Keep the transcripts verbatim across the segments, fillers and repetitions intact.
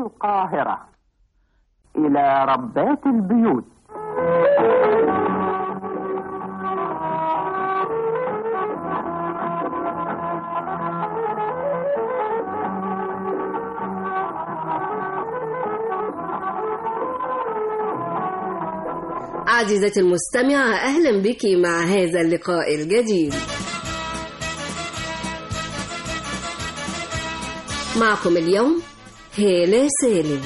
القاهرة. إلى ربات البيوت. عزيزتي المستمعة، أهلا بك مع هذا اللقاء الجديد. معكم اليوم هالة سالم.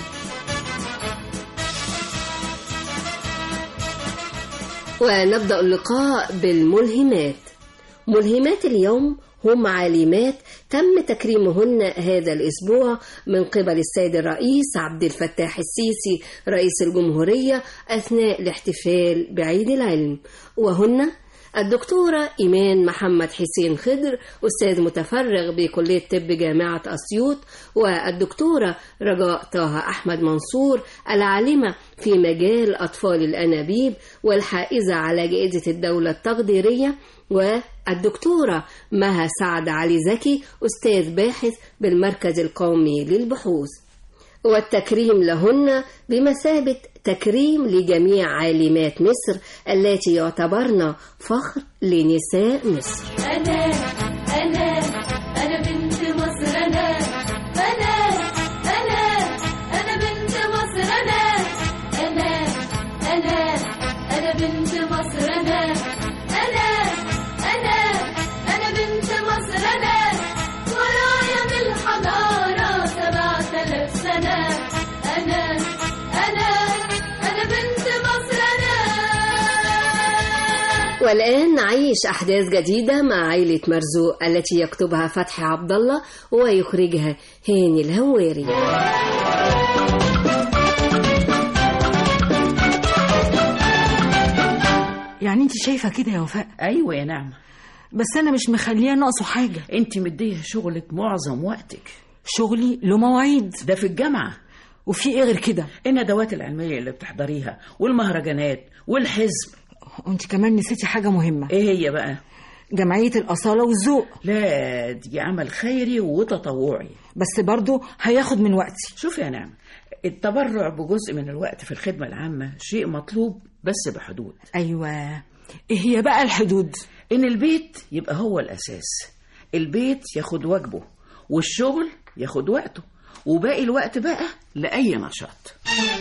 ونبدأ اللقاء بالملهمات. ملهمات اليوم هم عالمات تم تكريمهن هذا الأسبوع من قبل السيد الرئيس عبد الفتاح السيسي رئيس الجمهورية أثناء الاحتفال بعيد العلم، وهن الدكتورة إيمان محمد حسين خضر أستاذ متفرغ بكلية طب جامعة أسيوط، والدكتورة رجاء طه أحمد منصور العالمة في مجال أطفال الأنابيب والحائزة على جائزة الدولة التقديرية، والدكتورة مها سعد علي زكي أستاذ باحث بالمركز القومي للبحوث. والتكريم لهن بمثابة تكريم لجميع عالمات مصر التي يعتبرن فخر لنساء مصر. أنا أنا أنا بنت مصر. أنا أنا أنا أنا بنت مصر. أنا أنا أنا أنا بنت مصر. أنا أنا أنا أنا بنت مصر. أنا ورايا بالحضارة سبعة آلاف سنة. أنا أنا أنا بنت مصر. أنا. والآن نعيش أحداث جديدة مع عائلة مرزوق التي يكتبها فتحي عبد الله ويخرجها هاني الهواري. يعني انت شايفة كده يا وفاء؟ ايوه يا نعمة، بس انا مش مخليه ناقصه حاجة. انت مديه شغلك معظم وقتك. شغلي له مواعيد، ده في الجامعة. وفي ايه غير كده؟ الندوات العلمية اللي بتحضريها والمهرجانات والحزب. وانت كمان نسيتي حاجة مهمة. ايه هي بقى؟ جمعية الأصالة والذوق. لا، دي عمل خيري وتطوعي، بس برضو هياخد من وقتي. شوف يا نعمة، التبرع بجزء من الوقت في الخدمة العامة شيء مطلوب بس بحدود. أيوة، ايه هي بقى الحدود؟ إن البيت يبقى هو الأساس، البيت ياخد واجبه والشغل ياخد وقته، وباقي الوقت بقى لأي نشاط.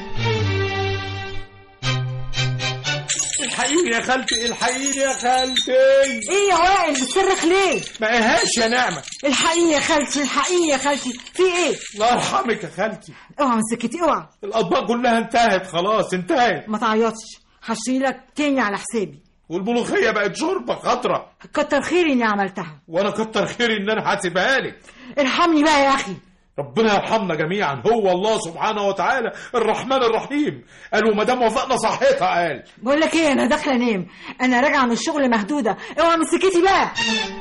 الحقيقي يا خالتي، الحقيقي يا خالتي. ايه يا وائل بتصرخ ليه؟ ما ايهاش يا نعمة. الحقيقي يا خالتي، الحقيقي يا خالتي، في ايه؟ الله يرحمك يا خالتي. اوعى مسكتي، اوعى. الاطباق كلها انتهت خلاص، انتهت. ما تعيطش، هشيلك تاني على حسابي. والملوخية بقت شوربة خضرة. كتر خيري اني عملتها. وانا كتر خيري ان انا هسيبها لك. ارحمني بقى يا اخي. ربنا يرحمنا جميعا، هو الله سبحانه وتعالى الرحمن الرحيم. قالوا ما دام وفقنا صحتها. قال بقول لك ايه، انا داخله انام، انا راجعه من الشغل مهدوده، اوعى مسكتي بقى.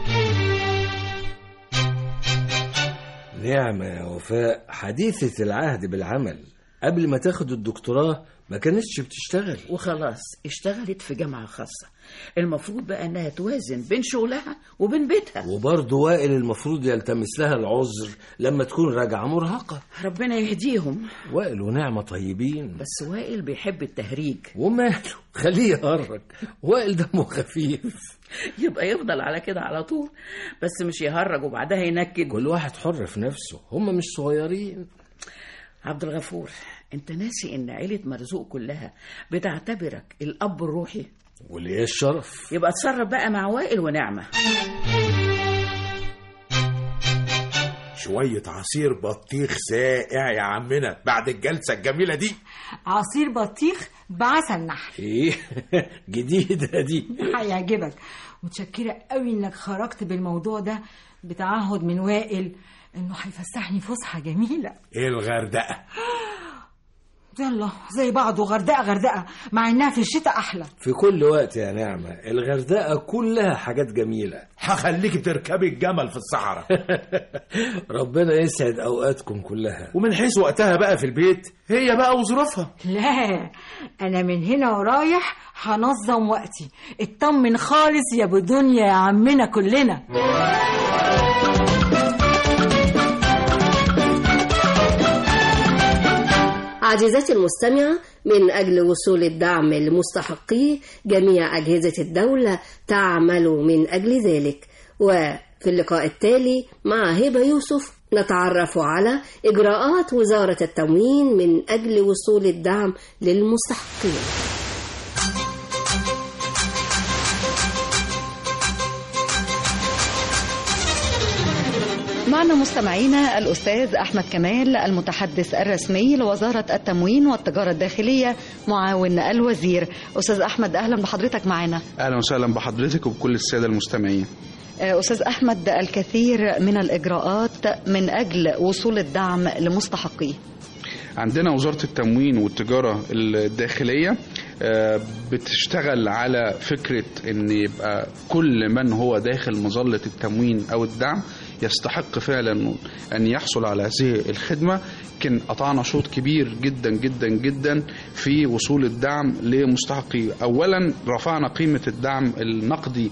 نعمة يا وفاء، حديثة العهد بالعمل. قبل ما تاخد الدكتوراه ما كانتش بتشتغل، وخلاص اشتغلت في جامعة خاصة. المفروض بقى انها توازن بين شغلها وبين بيتها. وبرضه وائل المفروض يلتمس لها العذر لما تكون راجعة مرهقة. ربنا يهديهم. وائل ونعمة طيبين، بس وائل بيحب التهريج. وماله، خليه يهرج، وائل دمه خفيف. يبقى يفضل على كده على طول، بس مش يهرج وبعدها ينكد. كل واحد حر في نفسه، هم مش صغيرين. عبد الغفور، انت ناسي ان عيلة مرزوق كلها بتعتبرك الاب الروحي؟ وليه الشرف. يبقى اتصرف بقى مع وائل ونعمة. شوية عصير بطيخ ساقع يا عمنا بعد الجلسة الجميلة دي. عصير بطيخ بعسل نحل. ايه جديدة دي. هيعجبك. متشكرة قوي انك خرجت بالموضوع ده بتعهد من وائل انه هيفسحني فسحة جميلة. ايه الغردقة؟ يلا زي بعض، وغردقة غردقة، مع انها في الشتاء احلى. في كل وقت يا نعمة، الغردقة كلها حاجات جميلة. هخليك تركبي الجمل في الصحراء. ربنا يسعد اوقاتكم كلها. ومن حيث وقتها بقى في البيت هي بقى وظروفها. لا، انا من هنا ورايح هنظم وقتي. اطمن خالص يا ابو دنيا يا عمنا كلنا. عزيزتي المستمعة، من أجل وصول الدعم لمستحقيه جميع أجهزة الدولة تعمل من أجل ذلك. وفي اللقاء التالي مع هبة يوسف نتعرف على إجراءات وزارة التموين من أجل وصول الدعم للمستحقين. معنا مستمعينا الأستاذ أحمد كمال المتحدث الرسمي لوزارة التموين والتجارة الداخلية معاون الوزير. أستاذ أحمد، أهلا بحضرتك معنا. أهلا وسهلا بحضرتك وبكل السادة المستمعين. أستاذ أحمد، الكثير من الإجراءات من أجل وصول الدعم لمستحقيه. عندنا وزارة التموين والتجارة الداخلية بتشتغل على فكرة أن يبقى كل من هو داخل مظلة التموين أو الدعم يستحق فعلا أن يحصل على هذه الخدمة. كان قطعنا شوط كبير جدا جدا جدا في وصول الدعم لمستحقيه. أولا رفعنا قيمة الدعم النقدي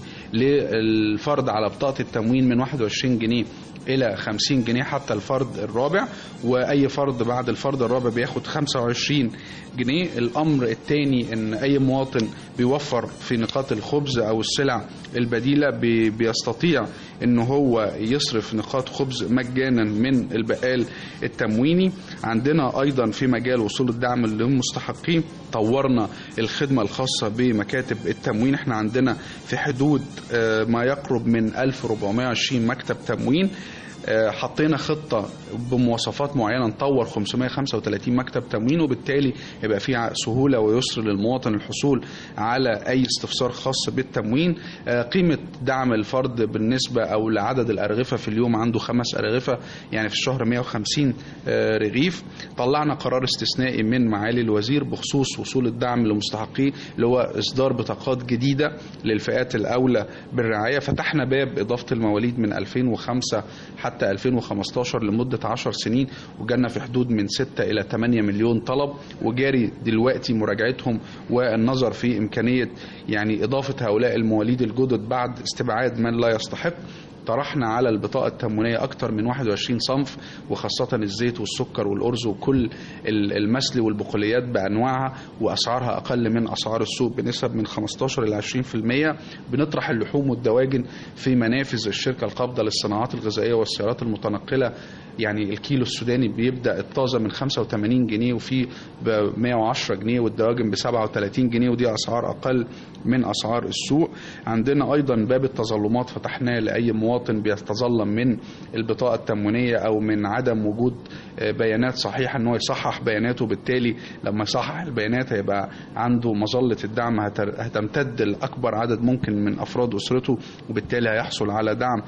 للفرد على بطاقة التموين من واحد وعشرين جنيه إلى خمسين جنيه حتى الفرد الرابع، وأي فرد بعد الفرد الرابع بياخد خمسة وعشرين جنيه. الأمر الثاني أن أي مواطن بيوفر في نقاط الخبز أو السلع البديلة بيستطيع أنه هو يصرف نقاط خبز مجانا من البقال التمويني. عندنا أيضا في مجال وصول الدعم للمستحقين طورنا الخدمة الخاصة بمكاتب التموين. احنا عندنا في حدود ما يقرب من ألف وأربعمائة وعشرين مكتب تموين. حطينا خطة بمواصفات معينة نطور خمسمائة وخمسة وثلاثين مكتب تموين، وبالتالي يبقى فيها سهولة ويسر للمواطن الحصول على أي استفسار خاص بالتموين. قيمة دعم الفرد بالنسبة أو لعدد الأرغفة في اليوم عنده خمس أرغفة، يعني في الشهر مائة وخمسين رغيف. طلعنا قرار استثنائي من معالي الوزير بخصوص وصول الدعم لمستحقيه اللي هو إصدار بطاقات جديدة للفئات الأولى بالرعاية. فتحنا باب إضافة المواليد من ألفين وخمسة حتى ألفين وخمستاشر لمدة عشر سنين، وجالنا في حدود من ستة إلى ثمانية مليون طلب، وجاري دلوقتي مراجعتهم والنظر في إمكانية يعني إضافة هؤلاء المواليد الجدد بعد استبعاد من لا يستحق. طرحنا على البطاقة التموينية أكثر من واحد وعشرين صنف، وخاصة الزيت والسكر والأرز وكل المسل والبقوليات بأنواعها، وأسعارها أقل من أسعار السوق بنسب من خمستاشر إلى عشرين بالمئة. بنطرح اللحوم والدواجن في منافذ الشركة القابضة للصناعات الغذائية والسيارات المتنقلة. يعني الكيلو السوداني بيبدأ الطازة من خمسة وثمانين جنيه وفي ب مائة وعشرة جنيه، والدواجن ب سبعة وثلاثين جنيه، ودي أسعار أقل من أسعار السوق. عندنا أيضا باب التظلمات فتحناه لأي مواطن بيتظلم من البطاقة التموينية أو من عدم وجود بيانات صحيحة أنه يصحح بياناته. بالتالي لما يصحح البيانات هيبقى عنده مظلة الدعم هتمتد لأكبر عدد ممكن من أفراد أسرته، وبالتالي هيحصل على دعم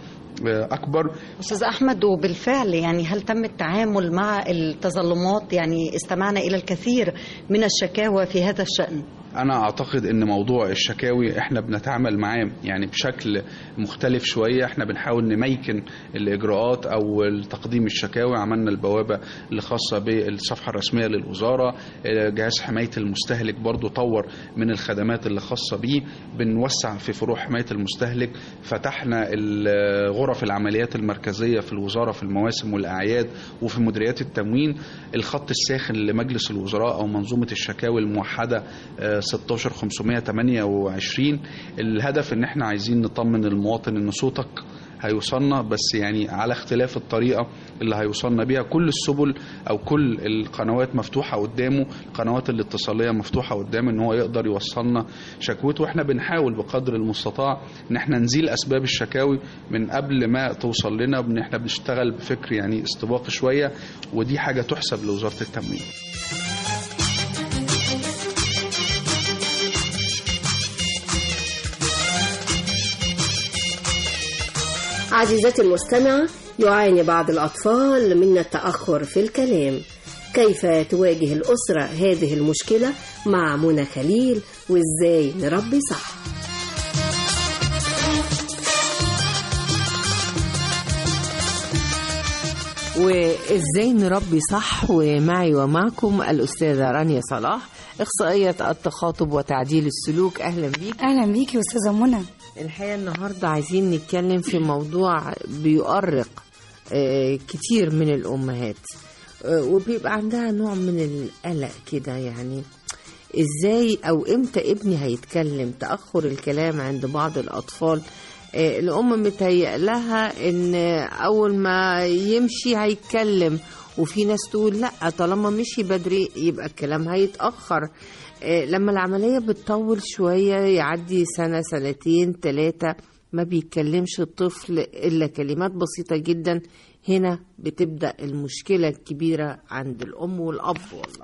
أكبر. أستاذ أحمد، وبالفعل يعني هل تم التعامل مع التظلمات؟ يعني استمعنا إلى الكثير من الشكاوى في هذا الشأن. أنا أعتقد أن موضوع الشكاوي إحنا بنتعامل معاه يعني بشكل مختلف شوية. إحنا بنحاول نميكن الإجراءات أو تقديم الشكاوي. عملنا البوابة اللي خاصة بالصفحة الرسمية للوزارة. جهاز حماية المستهلك برضو طور من الخدمات اللي خاصة بيه. بنوسع في فروع حماية المستهلك. فتحنا غرف العمليات المركزية في الوزارة في المواسم والأعياد وفي مديريات التموين. الخط الساخن لمجلس الوزراء أو منظومة الشكاوي الموحدة ستة عشر خمسمائة وثمانية وعشرين. الهدف ان احنا عايزين نطمن المواطن ان صوتك هيوصلنا، بس يعني على اختلاف الطريقة اللي هيوصلنا بيها. كل السبل او كل القنوات مفتوحة قدامه، القنوات الاتصالية مفتوحة قدامه ان هو يقدر يوصلنا شكوته. واحنا بنحاول بقدر المستطاع ان احنا نزيل اسباب الشكاوي من قبل ما توصل لنا، وان احنا بنشتغل بفكر يعني استباقي شوية، ودي حاجة تحسب لوزارة التموين. عزيزتي المستمعة، يعاني بعض الأطفال من التأخر في الكلام. كيف تواجه الأسرة هذه المشكلة مع منى خليل، وإزاي نربي صح؟ وإزاي نربي صح، ومعي ومعكم الأستاذة رانيا صلاح، إخصائية التخاطب وتعديل السلوك. أهلا بيك. أهلا بيك يا أستاذة منى. الحقيقة النهاردة عايزين نتكلم في موضوع بيؤرق كتير من الأمهات، وبيبقى عندها نوع من القلق كده، يعني ازاي او امتى ابني هيتكلم؟ تأخر الكلام عند بعض الأطفال الأم متهيأ لها إن أول ما يمشي هيتكلم، وفي ناس تقول لأ طالما مشي بدري يبقى الكلام هيتأخر. لما العملية بتطول شوية يعدي سنة سنتين ثلاثة ما بيتكلمش الطفل إلا كلمات بسيطة جدا، هنا بتبدأ المشكلة الكبيرة عند الأم والأب. والله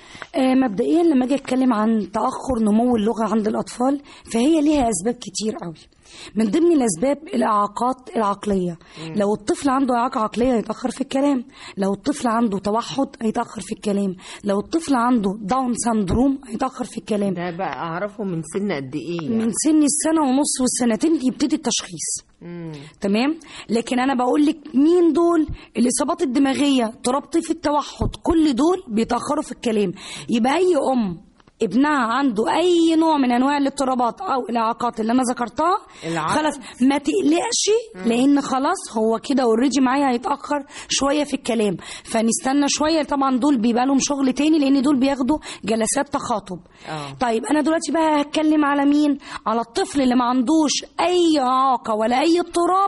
مبدئيا لما اجي اتكلم عن تاخر نمو اللغه عند الاطفال فهي ليها اسباب كتير قوي. من ضمن الاسباب الاعاقات العقليه. مم. لو الطفل عنده اعاقه عقليه هيتاخر في الكلام، لو الطفل عنده توحد هيتاخر في الكلام، لو الطفل عنده داون سندروم هيتاخر في الكلام. ده بقى اعرفه من سن قد ايه؟ يعني؟ من سن السنه ونص والسنتين يبتدي التشخيص. مم. تمام. لكن انا بقول لك مين دول؟ الاصابات الدماغيه، اضطراب طيف التوحد، كل دول بيتاخروا في الكلام. يبقى اي ام ابنها عنده اي نوع من انواع الاضطرابات او الاعاقات اللي انا ذكرتها خلاص ما تقلقش، لان خلاص هو كده اوريدي معايا هيتاخر شويه في الكلام، فنستنى شويه. طبعا دول بيبقى لهم شغل تاني لان دول بياخدوا جلسات تخاطب. أوه. طيب انا دلوقتي بقى هتكلم على مين؟ على الطفل اللي ما عندوش اي اعاقه ولا اي اضطراب،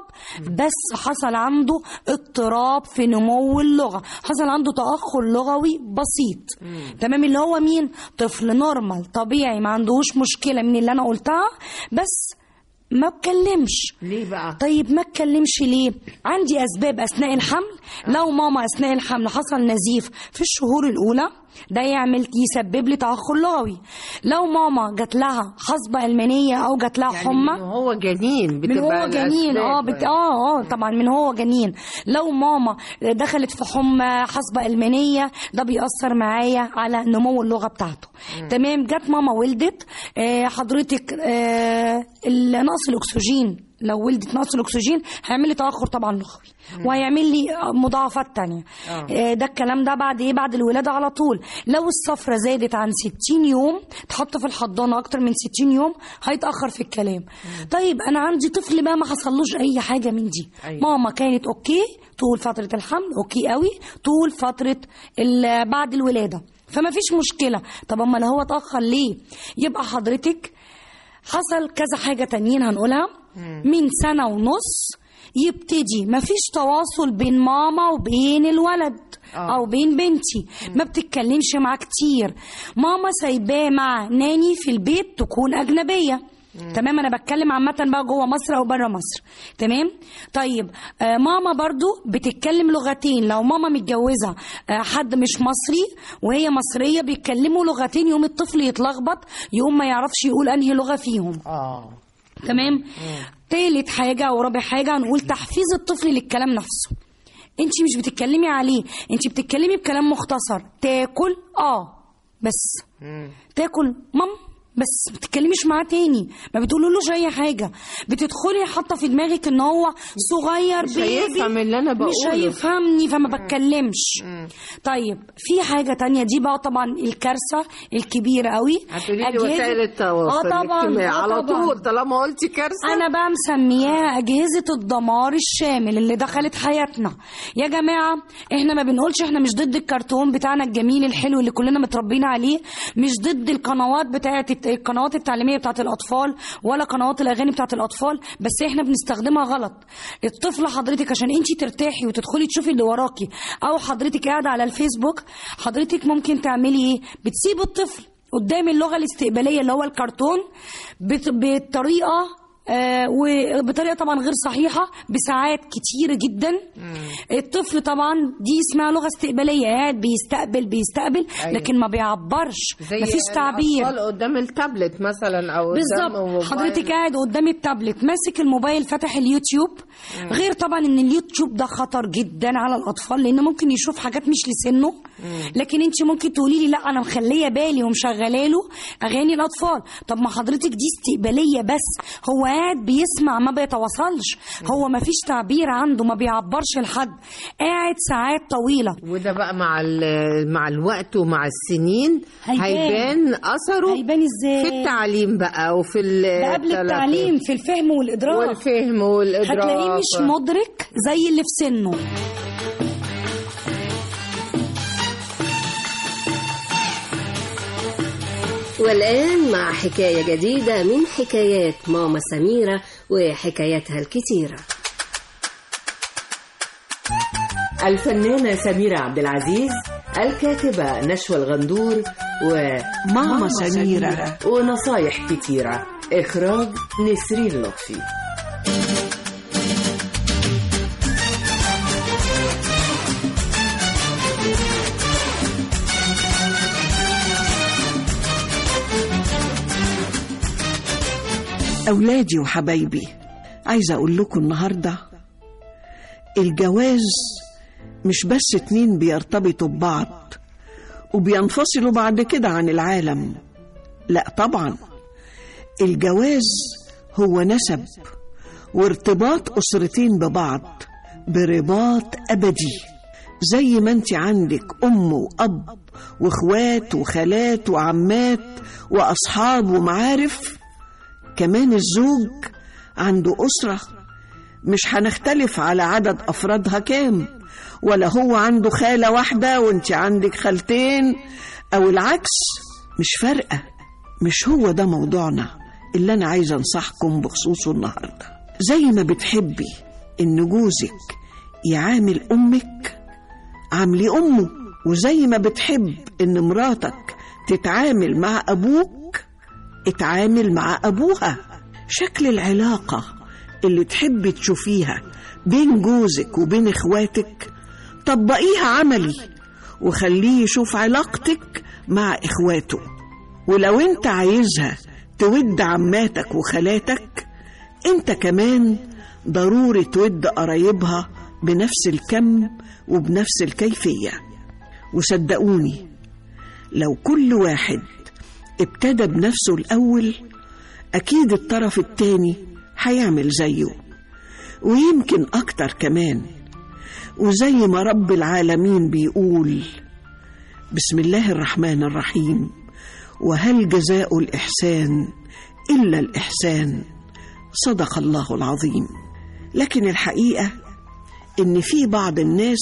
بس حصل عنده اضطراب في نمو اللغه، حصل عنده تاخر لغوي بسيط. مم. تمام. اللي هو مين؟ طفل نورمال طبيعي ما عندهوش مشكله من اللي انا قلتها، بس ما اتكلمش. ليه بقى؟ طيب ما اتكلمش ليه؟ عندي اسباب اثناء الحمل. لو ماما اثناء الحمل حصل نزيف في الشهور الاولى ده يعمل يسبب لي تاخر لغوي. لو ماما جات لها حصبه المنيه او جات لها يعني حمى من هو جنين من هو جنين اه بت... اه اه طبعا من هو جنين. لو ماما دخلت في حمى حصبه المنيه ده بيأثر معايا على نمو اللغه بتاعته. م. تمام. جات ماما ولدت آه حضرتك آه نقص الاكسجين، لو ولدت نقص الاكسجين هيعمل لي تاخر طبعا لغوي وهيعمل لي مضاعفات تانية. آه. ده الكلام ده بعد ايه؟ بعد الولاده على طول. لو الصفرة زادت عن ستين يوم تحط في الحضانه اكتر من ستين يوم هيتاخر في الكلام. مم. طيب انا عندي طفل بقى ما حصلوش اي حاجه من دي. أيوة. ماما كانت اوكي طول فتره الحمل، اوكي قوي طول فتره بعد الولاده، فما فيش مشكله. طب اما لو هو اتاخر ليه؟ يبقى حضرتك حصل كذا حاجه تانيين هنقولها. من سنة ونص يبتدي مفيش تواصل بين ماما وبين الولد أوه. أو بين بنتي. ما بتتكلمش معاه كتير. ماما سايباه مع ناني في البيت تكون أجنبية. مم. تمام. أنا بتكلم عامة بقى جوه مصر أو برا مصر. تمام. طيب آه ماما برضو بتتكلم لغتين. لو ماما متجوزة آه حد مش مصري وهي مصرية بيتكلموا لغتين، يوم الطفل يتلخبط يقوم ما يعرفش يقول أنهي لغة فيهم. آه تمام. تالت حاجة أو رابع حاجة هنقول تحفيز الطفل للكلام نفسه. انت مش بتتكلمي عليه، انت بتتكلمي بكلام مختصر. تاكل اه بس مم. تاكل مام بس ما بتتكلميش معاه تاني، ما بتقولولوش اي حاجه. بتدخلي حاطه في دماغك ان هو صغير مش بيبي هيفهم اللي انا بقوله، مش هيفهمني فما بتكلمش. طيب في حاجه تانية دي بقى طبعا الكارثه الكبيره قوي. هتقولي لي وسائل التواصل اه طبعا آه على طبعًا. طول طالما قلتي كارثه انا بقى مسمياها اجهزه الدمار الشامل اللي دخلت حياتنا. يا جماعه احنا ما بنقولش احنا مش ضد الكرتون بتاعنا الجميل الحلو اللي كلنا متربيين عليه، مش ضد القنوات بتاعه القنوات التعليميه بتاعه الاطفال ولا قنوات الاغاني بتاعه الاطفال، بس احنا بنستخدمها غلط. الطفل حضرتك عشان انت ترتاحي وتدخلي تشوفي اللي وراكي، او حضرتك قاعده على الفيسبوك، حضرتك ممكن تعملي ايه؟ بتسيب الطفل قدام اللغه الاستقباليه اللي هو الكرتون بطريقه آه وبطريقه طبعا غير صحيحه بساعات كتيره جدا. مم. الطفل طبعا دي اسمها لغه استقباليه، قاعد بيستقبل بيستقبل أيوة. لكن ما بيعبرش، مفيش تعبير. الاطفال قدام التابلت مثلا او بالظبط، حضرتك قاعد قدام التابلت ماسك الموبايل فاتح اليوتيوب. مم. غير طبعا ان اليوتيوب ده خطر جدا على الاطفال لان ممكن يشوف حاجات مش لسنه. مم. لكن انت ممكن تقولي لي لا انا مخليه بالي ومشغله له اغاني الاطفال. طب ما حضرتك دي استقباليه بس، هو قاعد بيسمع ما بيتواصلش، هو ما فيش تعبير عنده، ما بيعبرش لحد، قاعد ساعات طويله. وده بقى مع مع الوقت ومع السنين هيبان, هيبان اثره. هيبان ازاي؟ في التعليم بقى وفي ده قبل التعليم، في الفهم والادراك. والفهم والادراك هتلاقيه مش مدرك زي اللي في سنه. والآن مع حكاية جديدة من حكايات ماما سميرة وحكاياتها الكتيرة. الفنانة سميرة عبد العزيز، الكاتبة نشوى الغندور، وماما سميرة ونصايح كتيرة. إخراج نسرين لطفي. أولادي وحبايبي، عايزة أقول لكم النهاردة الجواز مش بس اتنين بيرتبطوا ببعض وبينفصلوا بعد كده عن العالم. لا طبعا، الجواز هو نسب وارتباط أسرتين ببعض برباط أبدي. زي ما انت عندك أم وأب وإخوات وخالات وعمات وأصحاب ومعارف، كمان الزوج عنده أسرة. مش هنختلف على عدد أفرادها كام، ولا هو عنده خالة واحدة وانت عندك خالتين أو العكس، مش فارقة. مش هو ده موضوعنا اللي أنا عايزة أنصحكم بخصوصه النهاردة. زي ما بتحبي إن جوزك يعامل أمك، عاملي أمه، وزي ما بتحب إن مراتك تتعامل مع أبوك، اتعامل مع أبوها. شكل العلاقة اللي تحبي تشوفيها بين جوزك وبين إخواتك طبقيها عملي، وخليه يشوف علاقتك مع إخواته. ولو انت عايزها تود عماتك وخالاتك، انت كمان ضروري تود قرايبها بنفس الكم وبنفس الكيفية. وصدقوني لو كل واحد ابتدى بنفسه الأول، أكيد الطرف التاني هيعمل زيه ويمكن أكتر كمان. وزي ما رب العالمين بيقول: بسم الله الرحمن الرحيم، وهل جزاء الإحسان إلا الإحسان، صدق الله العظيم. لكن الحقيقة إن في بعض الناس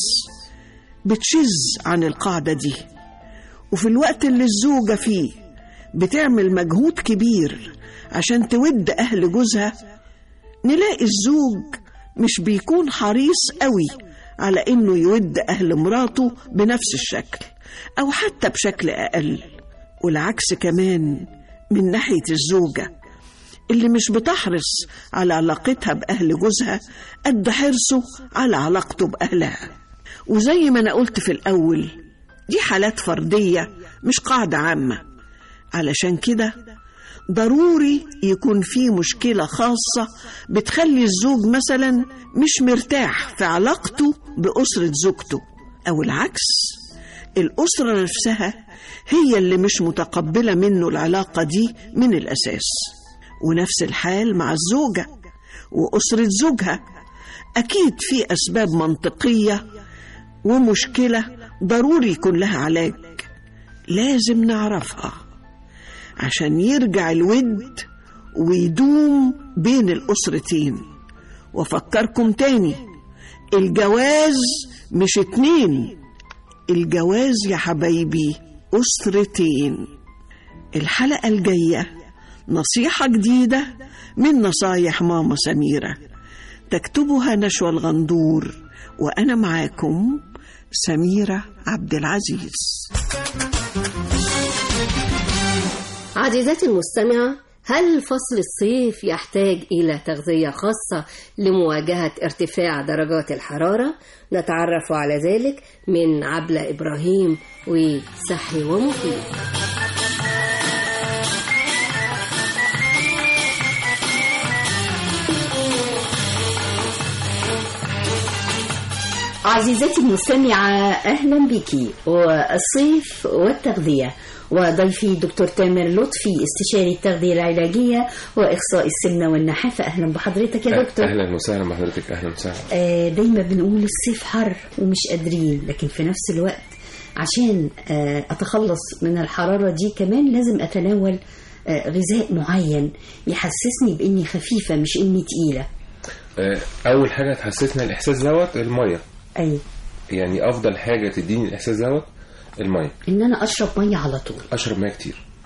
بتشز عن القاعدة دي، وفي الوقت اللي الزوجة فيه بتعمل مجهود كبير عشان تود أهل جوزها، نلاقي الزوج مش بيكون حريص قوي على إنه يود أهل مراته بنفس الشكل أو حتى بشكل أقل. والعكس كمان من ناحية الزوجة اللي مش بتحرص على علاقتها بأهل جوزها قد حرصه على علاقته بأهلها. وزي ما أنا قلت في الأول، دي حالات فردية مش قاعدة عامة. علشان كده ضروري يكون في مشكلة خاصة بتخلي الزوج مثلا مش مرتاح في علاقته بأسرة زوجته، أو العكس، الأسرة نفسها هي اللي مش متقبلة منه العلاقة دي من الأساس. ونفس الحال مع الزوجة وأسرة زوجها، أكيد في أسباب منطقية ومشكلة ضروري يكون لها علاج، لازم نعرفها عشان يرجع الود ويدوم بين الأسرتين. وفكركم تاني، الجواز مش اتنين، الجواز يا حبايبي أسرتين. الحلقة الجاية نصيحة جديدة من نصايح ماما سميرة، تكتبها نشوى الغندور، وأنا معاكم سميرة عبد العزيز. عزيزتي المستمعة، هل فصل الصيف يحتاج إلى تغذية خاصة لمواجهة ارتفاع درجات الحرارة؟ نتعرف على ذلك من عبلة إبراهيم وصحي ومفيد. عزيزتي المستمعة، أهلا بك. والصيف والتغذية، وضيفي دكتور تامر لطفي، استشاري التغذية العلاجية وإخصائي السمنة والنحافة. أهلا بحضرتك يا دكتور. أهلا وسهلا بحضرتك. أهلا وسهلا. آه دايما بنقول الصيف حر ومش قادرين، لكن في نفس الوقت عشان آه أتخلص من الحرارة دي كمان لازم أتناول آه غذاء معين يحسسني بإني خفيفة مش إني تقيلة. آه أول حاجة تحسسنا الإحساس دوت المية. أي يعني أفضل حاجة تديني الإحساس دوت المية، إن أنا أشرب مية على طول. أشرب مية كتير.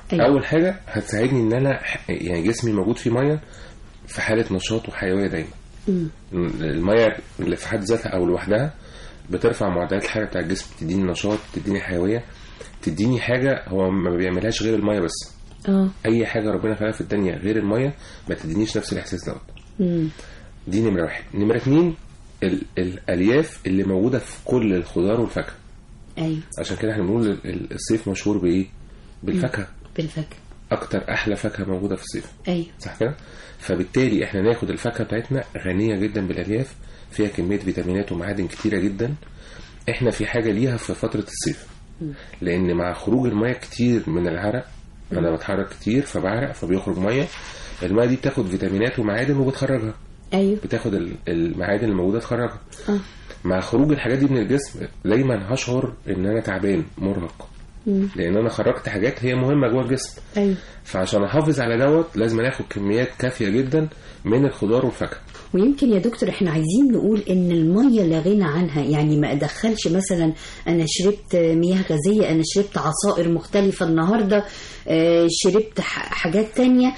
أيوة. اول حاجه هتساعدني ان انا يعني جسمي موجود فيه ميه في حاله نشاط وحيويه دايما. مم. الميه اللي في حد ذاتها او لوحدها بترفع معدلات الحراره بتاع الجسم، تديني نشاط، تديني حيويه، تديني حاجه هو ما بيعملهاش غير الميه بس. اه اي حاجه ربنا خلقها في الدنيا غير الميه ما تدينيش نفس الاحساس دوت. دي نمره واحد. نمره اتنين ال- الالياف اللي موجوده في كل الخضار والفاكهه. ايوه عشان كده احنا بنقول الصيف مشهور بايه؟ بالفاكهه. بالفاكهه اكتر احلى فاكهه موجوده في الصيف. ايوه صح كده. فبالتالي احنا ناخد الفاكهه بتاعتنا غنيه جدا بالالياف، فيها كميه فيتامينات ومعادن كتيره جدا، احنا في حاجه ليها في فتره الصيف. لان مع خروج الميه كتير من العرق، انا بتحرك كتير فبعرق فبيخرج ميه، الميه دي بتاخد فيتامينات ومعادن وبتخرجها. ايوه بتاخد المعادن الموجوده تخرجها. اه مع خروج الحاجات دي من الجسم دايما هشعر ان انا تعبان مرهق، لان انا خرجت حاجات هي مهمه جوه الجسم. ايوه فعشان احافظ على دوت لازم اخد كميات كافيه جدا من الخضار والفاكهه. ويمكن يا دكتور احنا عايزين نقول ان الميه لا غنى عنها، يعني ما ادخلش مثلا انا شربت مياه غازيه، انا شربت عصائر مختلفه النهارده، شربت حاجات تانية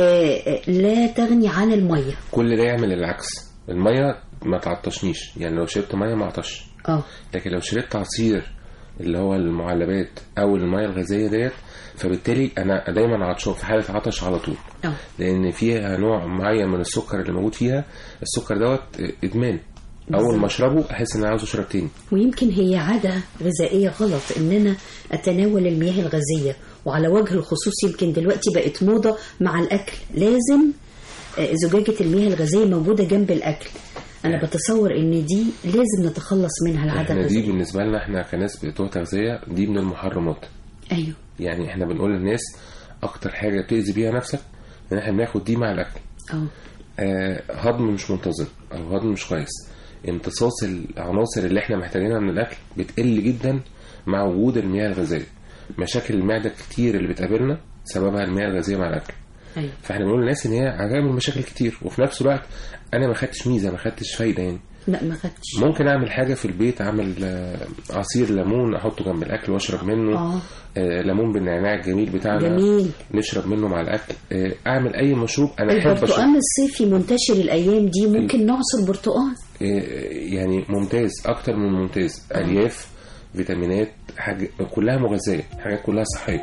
لا تغني عن الميه. كل ده يعمل العكس، الميه ما تعطشنيش، يعني لو شربت ميه ما عطش. اه لكن لو شربت عصير اللي هو المعلبات او الميه الغازيه ديت فبالتالي انا دايما عطشان في حاله عطش على طول. أوه. لان فيها نوع معين من السكر اللي موجود فيها، السكر دوت ادمان، اول ما اشربه احس ان انا عاوز اشرب تاني. ويمكن هي عاده غذائيه غلط ان انا اتناول المياه الغازيه، وعلى وجه الخصوص يمكن دلوقتي بقت موضه مع الاكل، لازم زجاجه المياه الغازيه موجوده جنب الاكل. انا بتصور ان دي لازم نتخلص منها العاده الغذائيه. دي بالنسبه لنا احنا كناس بتوع تغذيه دي من المحرمات. ايوه يعني احنا بنقول للناس اكتر حاجه بتاذي بيها نفسك ان احنا بناخد دي مع الاكل. أوه. آه هضم مش منتظم او هضم مش كويس، امتصاص العناصر اللي احنا محتاجينها من الاكل بتقل جدا مع وجود المياه الغازيه. مشاكل المعده كتير اللي بتقابلنا سببها المياه الغازيه مع الاكل. أيوة. فاحنا بنقول للناس ان هي هتعمل مشاكل كتير، وفي نفس الوقت انا ما خدتش ميزه، ما خدتش فايده. يعني لا ما خدتش. ممكن اعمل حاجه في البيت، اعمل عصير ليمون احطه جنب الاكل واشرب منه. آه. آه ليمون بالنعناع الجميل بتاعنا جميل. نشرب منه مع الاكل. آه اعمل اي مشروب انا احب اشرب. البرتقال الصيفي منتشر الايام دي، ممكن نعصر برتقال. آه يعني ممتاز، اكتر من ممتاز. آه. الياف، فيتامينات، حاجه كلها مغذيه، حاجات كلها صحيه.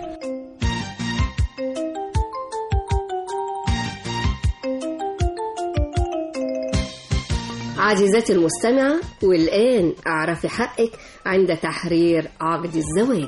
عزيزتي المستمعة، والآن أعرفي حقك عند تحرير عقد الزواج.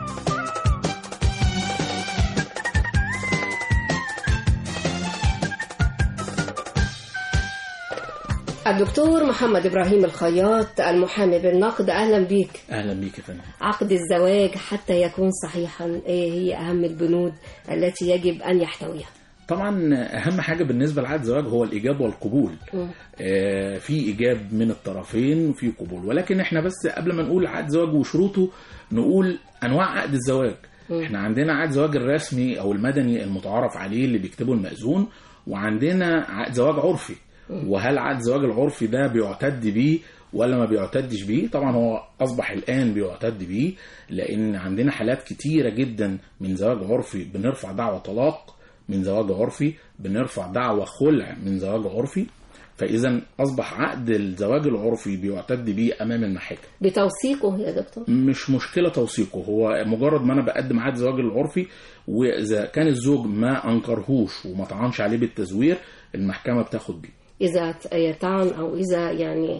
الدكتور محمد إبراهيم الخياط المحامي بالنقد، أهلا بيك. أهلا بيك يا فندم. عقد الزواج حتى يكون صحيحا، إيه هي أهم البنود التي يجب أن يحتويها؟ طبعا اهم حاجه بالنسبه لعقد الزواج هو الايجاب والقبول. آه في ايجاب من الطرفين وفي قبول، ولكن احنا بس قبل ما نقول عقد زواج وشروطه نقول انواع عقد الزواج. م. احنا عندنا عقد زواج الرسمي او المدني المتعارف عليه اللي بيكتبه المأذون، وعندنا عقد زواج عرفي. م. وهل عقد الزواج العرفي ده بيعتد بيه ولا ما بيعتدش بيه؟ طبعا هو اصبح الان بيعتد بيه، لان عندنا حالات كتيره جدا من زواج عرفي بنرفع دعوى طلاق من زواج عرفي، بنرفع دعوى خلع من زواج عرفي. فإذا أصبح عقد الزواج العرفي بيعتد بيه أمام المحاكم. بتوثيقه يا دكتور؟ مش مشكلة توثيقه، هو مجرد ما أنا بقدم عقد الزواج العرفي، وإذا كان الزوج ما أنكرهوش وما طعنش عليه بالتزوير المحكمة بتاخد بيه. إذا طعن أو إذا يعني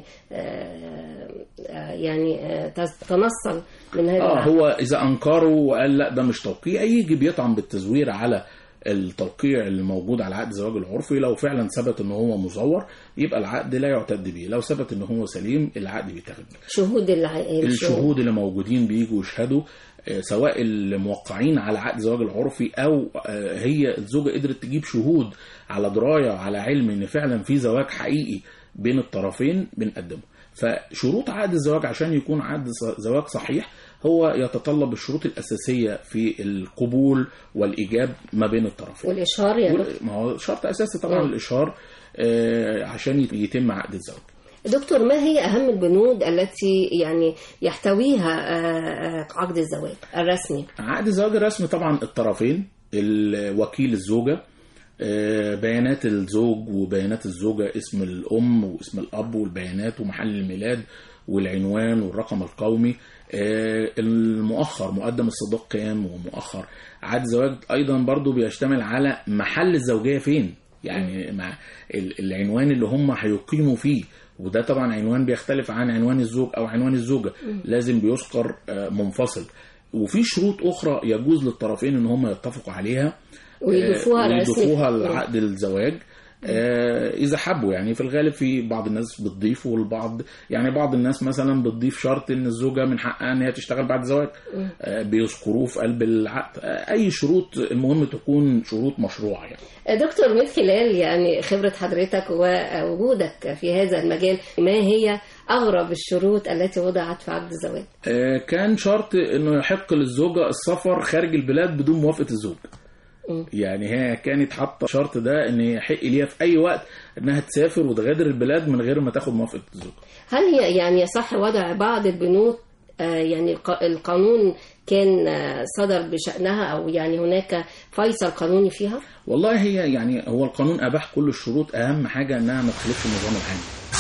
يعني تنصل من هذا آه هو إذا أنكره وقال لا ده مش توقيع، يجي بيطعن بالتزوير على التوقيع اللي موجود على عقد الزواج العرفي. لو فعلا ثبت ان هو مزور يبقى العقد لا يعتد به، لو ثبت ان هو سليم العقد بيتاخد به. شهود العائله، الشهود اللي موجودين بيجوا يشهدوا، سواء الموقعين على عقد الزواج العرفي او هي الزوجه قدرت تجيب شهود على درايه على علم ان فعلا في زواج حقيقي بين الطرفين بنقدمه. فشروط عقد الزواج عشان يكون عقد زواج صحيح هو يتطلب الشروط الأساسية في القبول والإيجاب ما بين الطرفين. والإشهار يعني؟ ما هو شرط أساسي طبعا م. الإشهار آه عشان يتم عقد الزواج. دكتور، ما هي أهم البنود التي يعني يحتويها آه عقد الزواج الرسمي؟ عقد الزواج الرسمي طبعا الطرفين وكيل الزوجة، بيانات الزوج وبيانات الزوجة، اسم الأم واسم الأب والبيانات ومحل الميلاد والعنوان والرقم القومي، المؤخر مقدم الصداق كام ومؤخر. عقد زواج أيضا برضو بيشتمل على محل الزوجية فين، يعني مع العنوان اللي هم هيقيموا فيه، وده طبعا عنوان بيختلف عن عنوان الزوج أو عنوان الزوجة، لازم بيذكر منفصل. وفي شروط أخرى يجوز للطرفين إن هم يتفقوا عليها ويضيفوها ويضيفوها لعقد الزواج إذا حبوا. يعني في الغالب في بعض الناس بتضيف، والبعض يعني بعض الناس مثلا بتضيف شرط إن الزوجة من حقها إن هي تشتغل بعد الزواج، بيذكروه في قلب العقد. أي شروط المهم تكون شروط مشروعة. يعني دكتور، من خلال يعني خبرة حضرتك ووجودك في هذا المجال، ما هي أغرب الشروط التي وضعت في عقد الزواج؟ كان شرط إنه يحق للزوجة السفر خارج البلاد بدون موافقة الزوج. يعني هي كانت حاطه شرط ده ان يحق ليها في اي وقت انها تسافر وتغادر البلاد من غير ما تاخد موافقه الزوج. هل هي يعني يصح وضع بعض البنود يعني القانون كان صدر بشأنها، او يعني هناك فيصل قانوني فيها؟ والله هي يعني هو القانون اباح كل الشروط، اهم حاجه انها ما تخالفش النظام العام.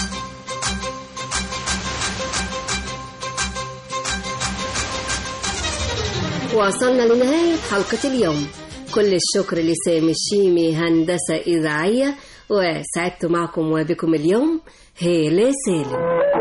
وصلنا لنهاية حلقة اليوم. كل الشكر لسامي الشيمي هندسة إذاعية، وسعدت معكم وبكم اليوم هالة سالم.